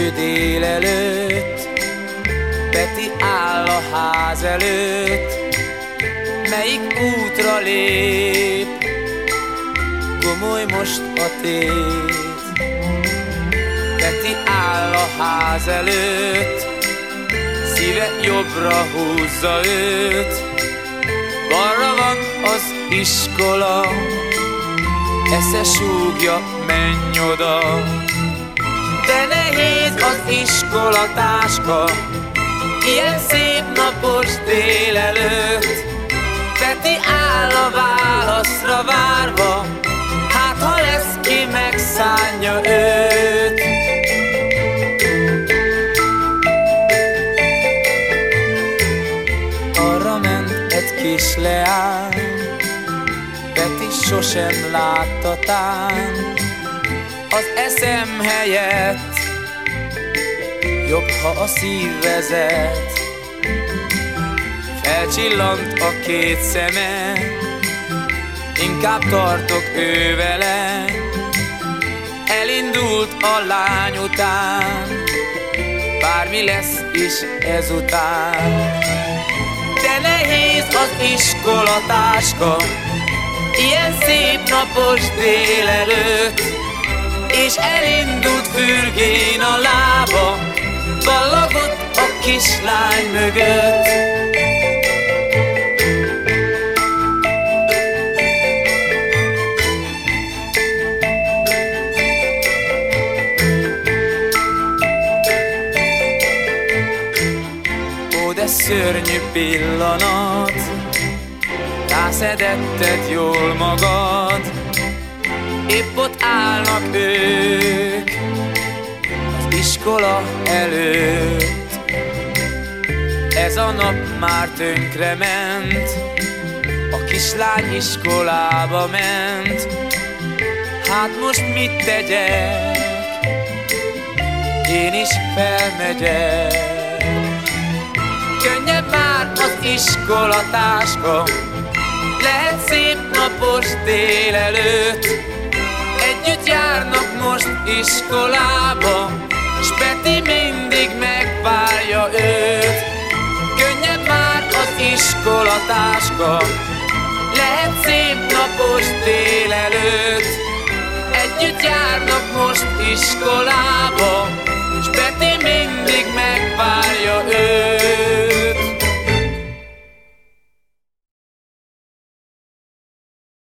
késő délelőtt, Peti áll a ház előtt. Melyik útra lép? Gomoly most a tét. Peti áll a ház előtt, szíve jobbra húzza őt. Balra van az iskola, esze súgja, menj oda. De nehéz az iskolatáska, ilyen szép napos délelőtt. Peti áll a válaszra várva, hát ha lesz, ki megszánja őt. Arra ment egy kis leány, Peti sosem látta tán. Az eszem helyett jobb, ha a szív vezet. Felcsillant a két szeme, inkább tartok ő vele. Elindult a lány után, bármi lesz is ezután. De nehéz az iskolatáska, ilyen szép napos délelőtt. És elindult fürgén a lába, ballagott a kislány mögött. Ó, de szörnyű pillanat, rászedetted jól magad. Épp ott állnak ők az iskola előtt. Ez a nap már tönkrement, a kislány iskolába ment. Hát most mit tegyek? Én is felmegyek. Könnyebb már az iskolatáska, lehet szép napos délelőtt. Együtt járnak most iskolába, s Peti mindig megvárja őt. Könnyebb már az iskolatáska, lehet szép napos délelőtt. Együtt járnak most iskolába,